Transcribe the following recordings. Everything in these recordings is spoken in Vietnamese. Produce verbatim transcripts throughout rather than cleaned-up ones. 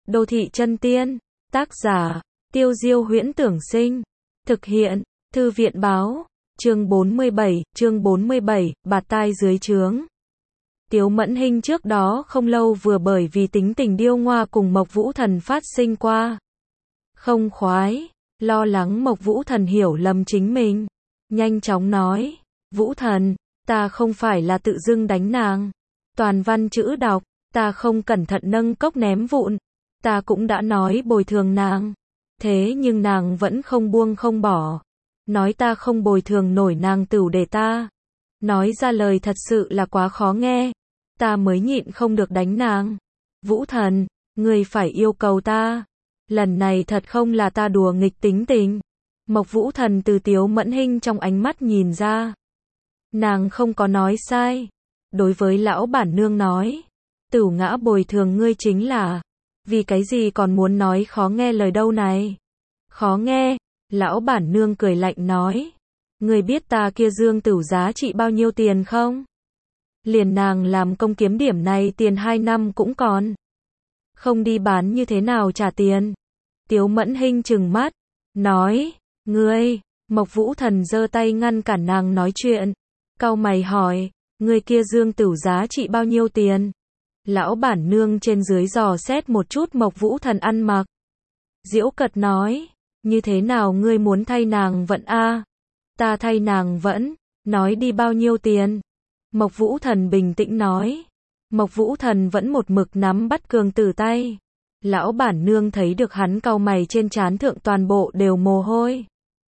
Đô thị chân tiên, tác giả, Tiêu Diêu Huyễn Tưởng Sinh, thực hiện, Thư viện Báo, chương bốn mươi bảy, chương bốn mươi bảy, bạt tai dưới trướng. Tiếu Mẫn Hinh trước đó không lâu vừa bởi vì tính tình điêu ngoa cùng Mộc Vũ Thần phát sinh qua không khoái, lo lắng Mộc Vũ Thần hiểu lầm chính mình, nhanh chóng nói, Vũ Thần, ta không phải là tự dưng đánh nàng, toàn văn chữ đọc, ta không cẩn thận nâng cốc ném vụn, ta cũng đã nói bồi thường nàng, thế nhưng nàng vẫn không buông không bỏ, nói ta không bồi thường nổi nàng tửu để ta, nói ra lời thật sự là quá khó nghe, ta mới nhịn không được đánh nàng. Vũ Thần, ngươi phải yêu cầu ta, lần này thật không là ta đùa nghịch tính tình. Mộc Vũ Thần từ Tiếu Mẫn Hinh trong ánh mắt nhìn ra, nàng không có nói sai, đối với lão bản nương nói, Tửu Ngã bồi thường ngươi chính là, vì cái gì còn muốn nói khó nghe lời đâu này? Khó nghe, lão bản nương cười lạnh nói, ngươi biết ta kia Dương Tửu giá trị bao nhiêu tiền không? Liền nàng làm công kiếm điểm này tiền hai năm cũng còn không đi bán như thế nào trả tiền. Tiếu Mẫn Hinh trừng mắt, nói, ngươi, Mộc Vũ Thần giơ tay ngăn cản nàng nói chuyện, cau mày hỏi, ngươi kia Dương Tửu giá trị bao nhiêu tiền? Lão bản nương trên dưới dò xét một chút Mộc Vũ Thần ăn mặc. Diễu cợt nói, như thế nào ngươi muốn thay nàng vận a? Ta thay nàng vẫn, nói đi bao nhiêu tiền? Mộc Vũ Thần bình tĩnh nói. Mộc Vũ Thần vẫn một mực nắm bắt Cường Tử tay. Lão bản nương thấy được hắn cau mày trên trán thượng toàn bộ đều mồ hôi.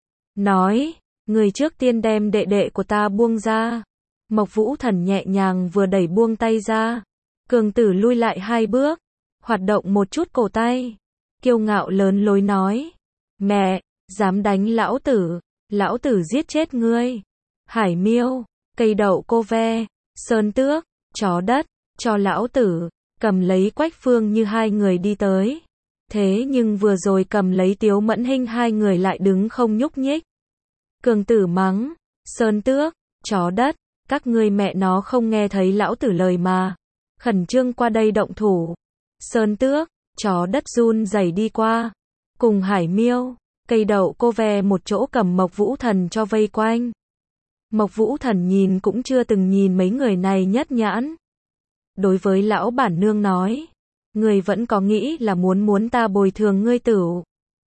Nói, người trước tiên đem đệ đệ của ta buông ra. Mộc Vũ Thần nhẹ nhàng vừa đẩy buông tay ra. Cường Tử lui lại hai bước, hoạt động một chút cổ tay. Kiêu ngạo lớn lối nói, mẹ, dám đánh lão tử, lão tử giết chết ngươi. Hải Miêu, cây đậu cô ve, sơn tước, chó đất, cho lão tử, cầm lấy Quách Phương Như hai người đi tới. Thế nhưng vừa rồi cầm lấy Tiếu Mẫn Hinh hai người lại đứng không nhúc nhích. Cường Tử mắng, sơn tước, chó đất, các ngươi mẹ nó không nghe thấy lão tử lời mà. Khẩn trương qua đây động thủ. Sơn tước, chó đất run rẩy đi qua. Cùng Hải Miêu, cây đậu cô ve một chỗ cầm Mộc Vũ Thần cho vây quanh. Mộc Vũ Thần nhìn cũng chưa từng nhìn mấy người này nhất nhãn. Đối với lão bản nương nói, người vẫn có nghĩ là muốn muốn ta bồi thường ngươi tửu.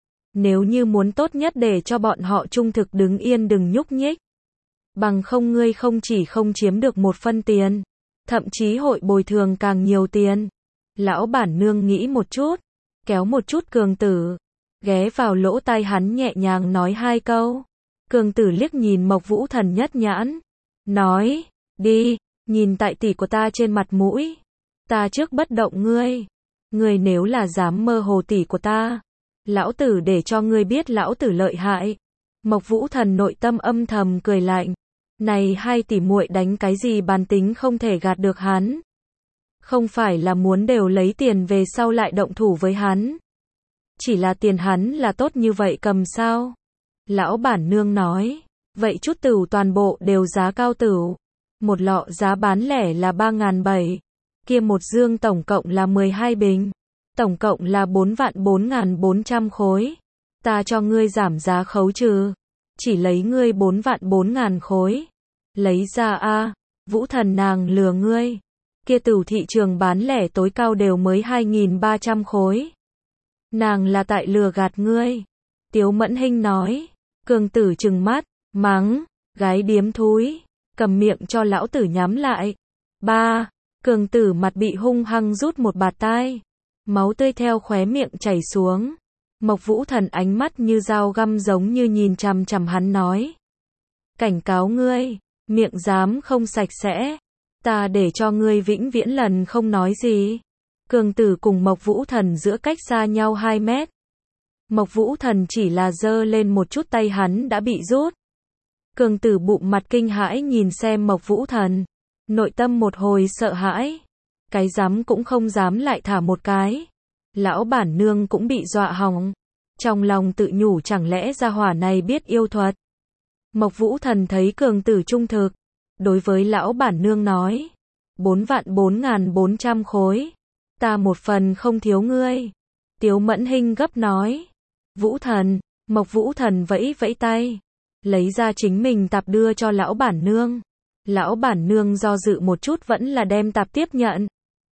Nếu như muốn tốt nhất để cho bọn họ trung thực đứng yên đừng nhúc nhích. Bằng không ngươi không chỉ không chiếm được một phân tiền, thậm chí hội bồi thường càng nhiều tiền. Lão bản nương nghĩ một chút, kéo một chút Cường Tử, ghé vào lỗ tai hắn nhẹ nhàng nói hai câu. Cường Tử liếc nhìn Mộc Vũ Thần nhất nhãn, nói, đi, nhìn tại tỷ của ta trên mặt mũi, ta trước bất động ngươi, ngươi nếu là dám mơ hồ tỷ của ta, lão tử để cho ngươi biết lão tử lợi hại. Mộc Vũ Thần nội tâm âm thầm cười lạnh, này hai tỷ muội đánh cái gì bàn tính không thể gạt được hắn. Không phải là muốn đều lấy tiền về sau lại động thủ với hắn. Chỉ là tiền hắn là tốt như vậy cầm sao? Lão bản nương nói, vậy chút tửu toàn bộ đều giá cao tửu. Một lọ giá bán lẻ là ba ngàn bảy, kia một dương tổng cộng là mười hai bình, tổng cộng là bốn vạn bốn ngàn bốn trăm khối. Ta cho ngươi giảm giá khấu trừ, chỉ lấy ngươi bốn vạn bốn ngàn khối. Lấy ra a, Vũ Thần nàng lừa ngươi. Kia tửu thị trường bán lẻ tối cao đều mới hai nghìn ba trăm khối. Nàng là tại lừa gạt ngươi. Tiếu Mẫn Hinh nói. Cường Tử trừng mắt, mắng, gái điếm thúi, cầm miệng cho lão tử nhắm lại. Ba, Cường Tử mặt bị hung hăng rút một bạt tai, máu tươi theo khóe miệng chảy xuống. Mộc Vũ Thần ánh mắt như dao găm giống như nhìn chằm chằm hắn nói. Cảnh cáo ngươi, miệng dám không sạch sẽ, ta để cho ngươi vĩnh viễn lần không nói gì. Cường Tử cùng Mộc Vũ Thần giữa cách xa nhau hai mét. Mộc Vũ Thần chỉ là giơ lên một chút tay hắn đã bị rút. Cường Tử bụng mặt kinh hãi nhìn xem Mộc Vũ Thần, nội tâm một hồi sợ hãi, cái dám cũng không dám lại thả một cái. Lão bản nương cũng bị dọa hỏng, trong lòng tự nhủ chẳng lẽ gia hỏa này biết yêu thuật. Mộc Vũ Thần thấy Cường Tử trung thực, đối với lão bản nương nói, bốn vạn bốn ngàn bốn trăm khối, ta một phần không thiếu ngươi. Tiếu Mẫn Hinh gấp nói. Vũ Thần, Mộc Vũ Thần vẫy vẫy tay, lấy ra chính mình tạp đưa cho lão bản nương. Lão bản nương do dự một chút vẫn là đem tạp tiếp nhận.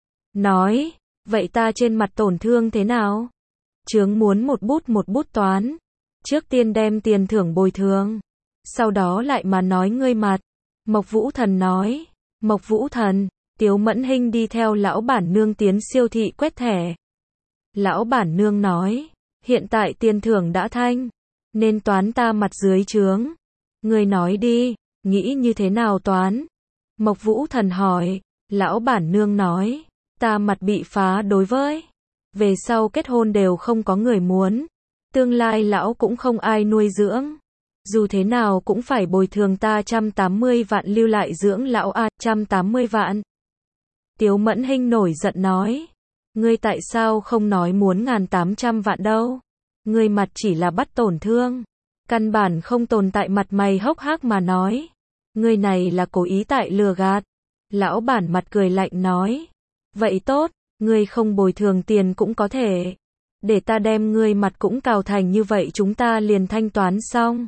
Nói, vậy ta trên mặt tổn thương thế nào? Chướng muốn một bút một bút toán. Trước tiên đem tiền thưởng bồi thường. Sau đó lại mà nói ngươi mặt. Mộc Vũ Thần nói. Mộc Vũ Thần, Tiếu Mẫn Hinh đi theo lão bản nương tiến siêu thị quét thẻ. Lão bản nương nói, hiện tại tiền thưởng đã thanh, nên toán ta mặt dưới chướng. Ngươi nói đi, nghĩ như thế nào toán? Mộc Vũ Thần hỏi. Lão bản nương nói, ta mặt bị phá đối với. Về sau kết hôn đều không có người muốn. Tương lai lão cũng không ai nuôi dưỡng. Dù thế nào cũng phải bồi thường ta một trăm tám mươi vạn lưu lại dưỡng lão a, một trăm tám mươi vạn. Tiếu Mẫn Hinh nổi giận nói. Ngươi tại sao không nói muốn ngàn tám trăm vạn đâu? Ngươi mặt chỉ là bắt tổn thương. Căn bản không tồn tại mặt mày hốc hác mà nói. Ngươi này là cố ý tại lừa gạt. Lão bản mặt cười lạnh nói. Vậy tốt, ngươi không bồi thường tiền cũng có thể. Để ta đem ngươi mặt cũng cào thành như vậy chúng ta liền thanh toán xong.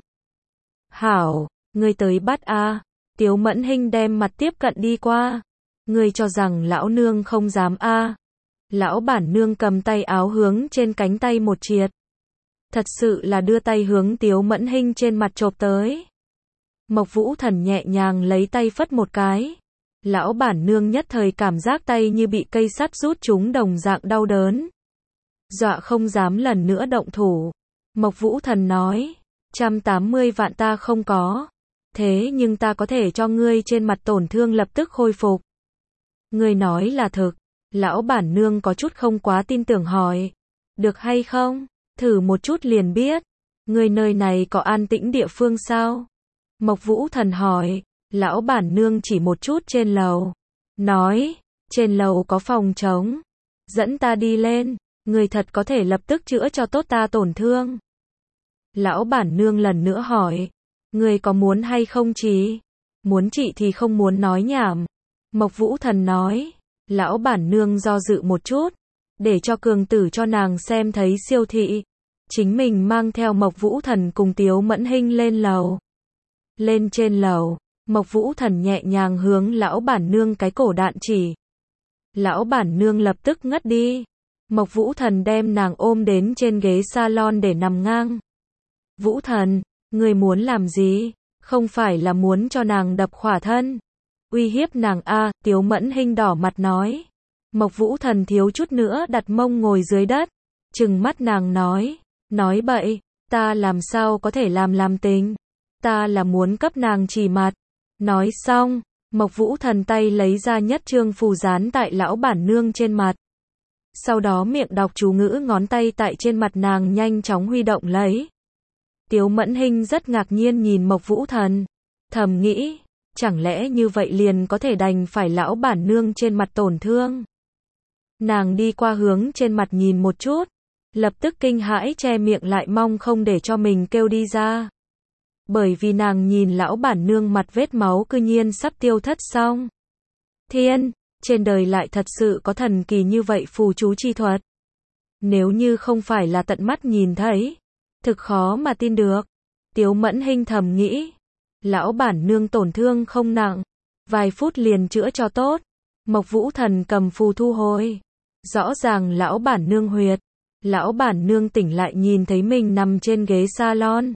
Hảo, ngươi tới bắt a. Tiếu Mẫn Hinh đem mặt tiếp cận đi qua. Ngươi cho rằng lão nương không dám a? Lão bản nương cầm tay áo hướng trên cánh tay một triệt. Thật sự là đưa tay hướng Tiếu Mẫn Hinh trên mặt chộp tới. Mộc Vũ Thần nhẹ nhàng lấy tay phất một cái. Lão bản nương nhất thời cảm giác tay như bị cây sắt rút trúng đồng dạng đau đớn. Dọa không dám lần nữa động thủ. Mộc Vũ Thần nói, một trăm tám mươi vạn ta không có. Thế nhưng ta có thể cho ngươi trên mặt tổn thương lập tức khôi phục. Ngươi nói là thực. Lão bản nương có chút không quá tin tưởng hỏi. Được hay không? Thử một chút liền biết. Ngươi nơi này có an tĩnh địa phương sao? Mộc Vũ Thần hỏi. Lão bản nương chỉ một chút trên lầu. Nói, trên lầu có phòng trống. Dẫn ta đi lên. Ngươi thật có thể lập tức chữa cho tốt ta tổn thương. Lão bản nương lần nữa hỏi. Ngươi có muốn hay không trị? Muốn trị thì không muốn nói nhảm. Mộc Vũ Thần nói. Lão bản nương do dự một chút. Để cho cường tử cho nàng xem thấy siêu thị. Chính mình mang theo Mộc Vũ Thần cùng Tiếu Mẫn Hinh lên lầu. Lên trên lầu. Mộc Vũ Thần nhẹ nhàng hướng lão bản nương cái cổ đạn chỉ. Lão bản nương lập tức ngất đi. Mộc Vũ Thần đem nàng ôm đến trên ghế salon để nằm ngang. Vũ Thần, ngươi muốn làm gì? Không phải là muốn cho nàng đập khỏa thân. Uy hiếp nàng a, à, Tiếu Mẫn Hinh đỏ mặt nói. Mộc Vũ Thần thiếu chút nữa đặt mông ngồi dưới đất. Trừng mắt nàng nói. Nói bậy, ta làm sao có thể làm làm tình. Ta là muốn cấp nàng chỉ mặt. Nói xong, Mộc Vũ Thần tay lấy ra nhất trương phù dán tại lão bản nương trên mặt. Sau đó miệng đọc chú ngữ ngón tay tại trên mặt nàng nhanh chóng huy động lấy. Tiếu Mẫn Hinh rất ngạc nhiên nhìn Mộc Vũ Thần. Thầm nghĩ, chẳng lẽ như vậy liền có thể đành phải lão bản nương trên mặt tổn thương. Nàng đi qua hướng trên mặt nhìn một chút. Lập tức kinh hãi che miệng lại mong không để cho mình kêu đi ra. Bởi vì nàng nhìn lão bản nương mặt vết máu cư nhiên sắp tiêu thất xong. Thiên, trên đời lại thật sự có thần kỳ như vậy phù chú chi thuật. Nếu như không phải là tận mắt nhìn thấy, thực khó mà tin được. Tiếu Mẫn Hinh thầm nghĩ. Lão bản nương tổn thương không nặng. Vài phút liền chữa cho tốt. Mộc Vũ Thần cầm phù thu hồi. Rõ ràng lão bản nương huyệt. Lão bản nương tỉnh lại nhìn thấy mình nằm trên ghế salon.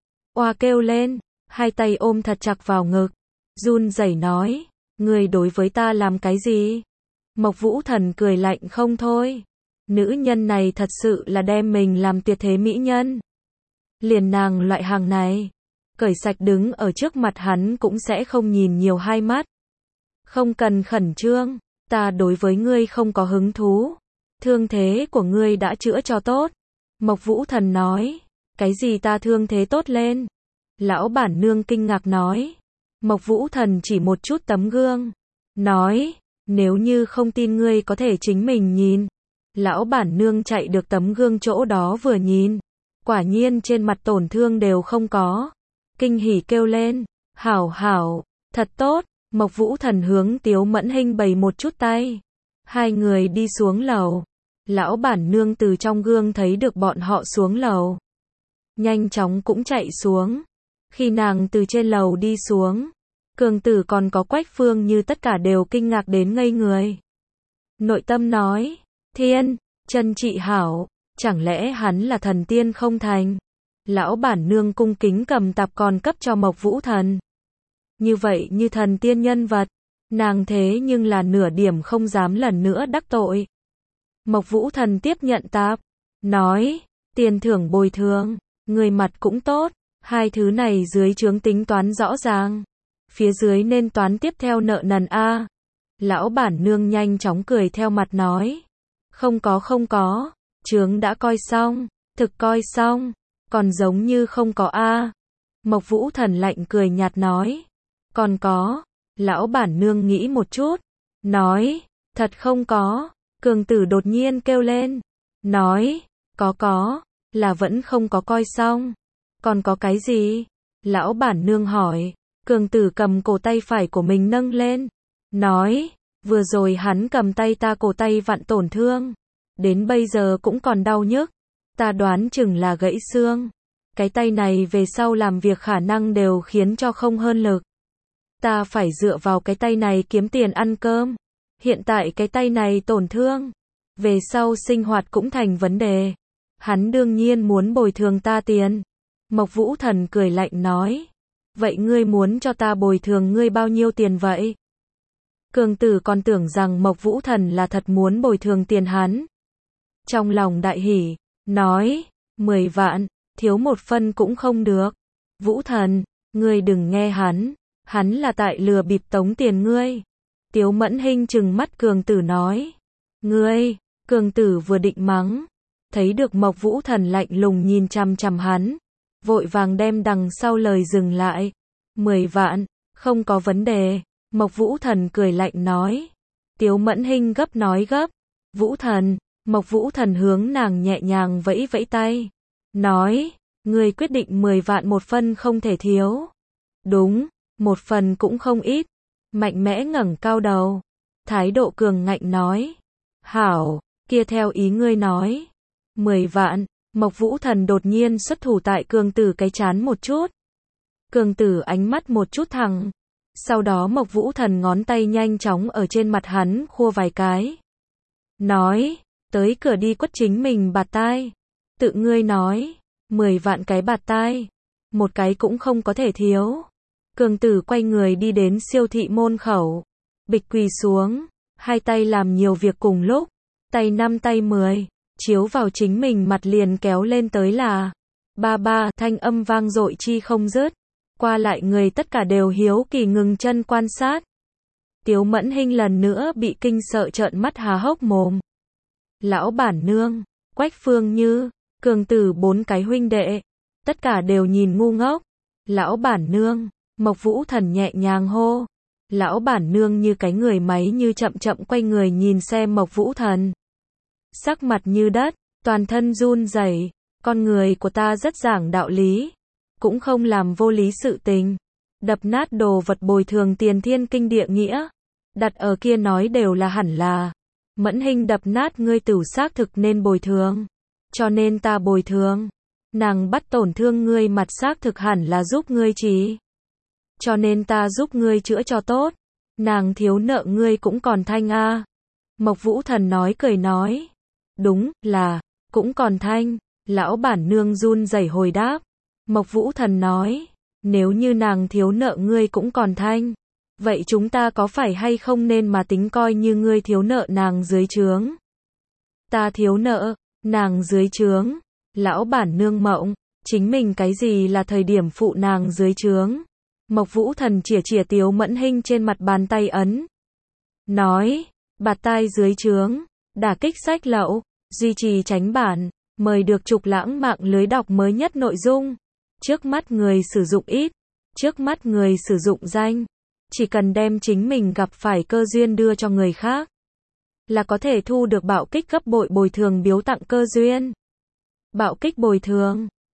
Oa kêu lên, hai tay ôm thật chặt vào ngực. Run rẩy nói, ngươi đối với ta làm cái gì? Mộc Vũ Thần cười lạnh không thôi. Nữ nhân này thật sự là đem mình làm tuyệt thế mỹ nhân. Liền nàng loại hàng này, cởi sạch đứng ở trước mặt hắn cũng sẽ không nhìn nhiều hai mắt. Không cần khẩn trương, ta đối với ngươi không có hứng thú. Thương thế của ngươi đã chữa cho tốt. Mộc Vũ Thần nói. Cái gì ta thương thế tốt lên? Lão bản nương kinh ngạc nói. Mộc Vũ Thần chỉ một chút tấm gương. Nói, nếu như không tin ngươi có thể chính mình nhìn. Lão bản nương chạy được tấm gương chỗ đó vừa nhìn. Quả nhiên trên mặt tổn thương đều không có. Kinh hỉ kêu lên. Hảo hảo, thật tốt. Mộc Vũ Thần hướng Tiếu Mẫn Hinh bày một chút tay. Hai người đi xuống lầu. Lão bản nương từ trong gương thấy được bọn họ xuống lầu. Nhanh chóng cũng chạy xuống. Khi nàng từ trên lầu đi xuống, Cường Tử còn có Quách Phương Như tất cả đều kinh ngạc đến ngây người. Nội tâm nói, thiên, chân trị hảo, chẳng lẽ hắn là thần tiên không thành? Lão bản nương cung kính cầm tạp còn cấp cho Mộc Vũ Thần. Như vậy như thần tiên nhân vật, nàng thế nhưng là nửa điểm không dám lần nữa đắc tội. Mộc Vũ Thần tiếp nhận tạp, nói, tiền thưởng bồi thường, người mặt cũng tốt, hai thứ này dưới trướng tính toán rõ ràng. Phía dưới nên toán tiếp theo nợ nần a. Lão bản nương nhanh chóng cười theo mặt nói, không có không có, trướng đã coi xong, thực coi xong, còn giống như không có a. Mộc Vũ Thần lạnh cười nhạt nói, còn có. Lão bản nương nghĩ một chút, nói, thật không có. Cường Tử đột nhiên kêu lên, nói, có có, là vẫn không có coi xong. Còn có cái gì? Lão bản nương hỏi. Cường Tử cầm cổ tay phải của mình nâng lên, nói, vừa rồi hắn cầm tay ta cổ tay vặn tổn thương, đến bây giờ cũng còn đau nhức, ta đoán chừng là gãy xương. Cái tay này về sau làm việc khả năng đều khiến cho không hơn lực. Ta phải dựa vào cái tay này kiếm tiền ăn cơm. Hiện tại cái tay này tổn thương, về sau sinh hoạt cũng thành vấn đề. Hắn đương nhiên muốn bồi thường ta tiền. Mộc Vũ Thần cười lạnh nói, vậy ngươi muốn cho ta bồi thường ngươi bao nhiêu tiền vậy? Cường Tử còn tưởng rằng Mộc Vũ Thần là thật muốn bồi thường tiền hắn. Trong lòng đại hỉ, nói, mười vạn, thiếu một phân cũng không được. Vũ Thần, ngươi đừng nghe hắn, hắn là tại lừa bịp tống tiền ngươi. Tiếu Mẫn Hinh trừng mắt Cường Tử nói, ngươi. Cường Tử vừa định mắng, thấy được Mộc Vũ Thần lạnh lùng nhìn chằm chằm hắn, vội vàng đem đằng sau lời dừng lại. Mười vạn, không có vấn đề. Mộc Vũ Thần cười lạnh nói. Tiếu Mẫn Hinh gấp nói gấp. Vũ Thần. Mộc Vũ Thần hướng nàng nhẹ nhàng vẫy vẫy tay, nói, ngươi quyết định mười vạn một phân không thể thiếu. Đúng, một phần cũng không ít. Mạnh mẽ ngẩng cao đầu, thái độ cường ngạnh nói, hảo, kia theo ý ngươi nói. Mười vạn. Mộc Vũ Thần đột nhiên xuất thủ tại Cường Tử cái chán một chút. Cường Tử ánh mắt một chút thẳng. Sau đó Mộc Vũ Thần ngón tay nhanh chóng ở trên mặt hắn khua vài cái. Nói, tới cửa đi quất chính mình bạt tai. Tự ngươi nói, mười vạn cái bạt tai, một cái cũng không có thể thiếu. Cường Tử quay người đi đến siêu thị môn khẩu, bịch quỳ xuống, hai tay làm nhiều việc cùng lúc, tay năm tay mười, chiếu vào chính mình mặt liền kéo lên tới là ba ba, thanh âm vang dội chi không dứt. Qua lại người tất cả đều hiếu kỳ ngừng chân quan sát. Tiếu Mẫn Hinh lần nữa bị kinh sợ trợn mắt há hốc mồm. Lão bản nương, Quách Phương Như, Cường Tử bốn cái huynh đệ, tất cả đều nhìn ngu ngốc. Lão bản nương, Mộc Vũ Thần nhẹ nhàng hô. Lão bản nương như cái người máy như chậm chậm quay người nhìn xem Mộc Vũ Thần. Sắc mặt như đất, toàn thân run rẩy, con người của ta rất giảng đạo lý, cũng không làm vô lý sự tình. Đập nát đồ vật bồi thường tiền thiên kinh địa nghĩa, đặt ở kia nói đều là hẳn là. Mẫn Hinh đập nát ngươi tửu xác thực nên bồi thường, cho nên ta bồi thường. Nàng bắt tổn thương ngươi mặt xác thực hẳn là giúp ngươi trị, cho nên ta giúp ngươi chữa cho tốt. Nàng thiếu nợ ngươi cũng còn thanh a. Mộc Vũ Thần nói cười nói, đúng là cũng còn thanh. Lão bản nương run rẩy hồi đáp. Mộc Vũ Thần nói, nếu như nàng thiếu nợ ngươi cũng còn thanh, vậy chúng ta có phải hay không nên mà tính coi như ngươi thiếu nợ nàng dưới trướng? Ta thiếu nợ nàng dưới trướng? Lão bản nương mộng, chính mình cái gì là thời điểm phụ nàng dưới trướng? Mộc Vũ Thần chìa chìa Tiếu Mẫn Hinh trên mặt bàn tay ấn, nói, bạt tai dưới trướng, đả kích sách lậu, duy trì tránh bản, mời được Trục Lãng mạng lưới đọc mới nhất nội dung. Trước mắt người sử dụng ít, trước mắt người sử dụng danh, chỉ cần đem chính mình gặp phải cơ duyên đưa cho người khác, là có thể thu được bạo kích gấp bội bồi thường biếu tặng cơ duyên. Bạo kích bồi thường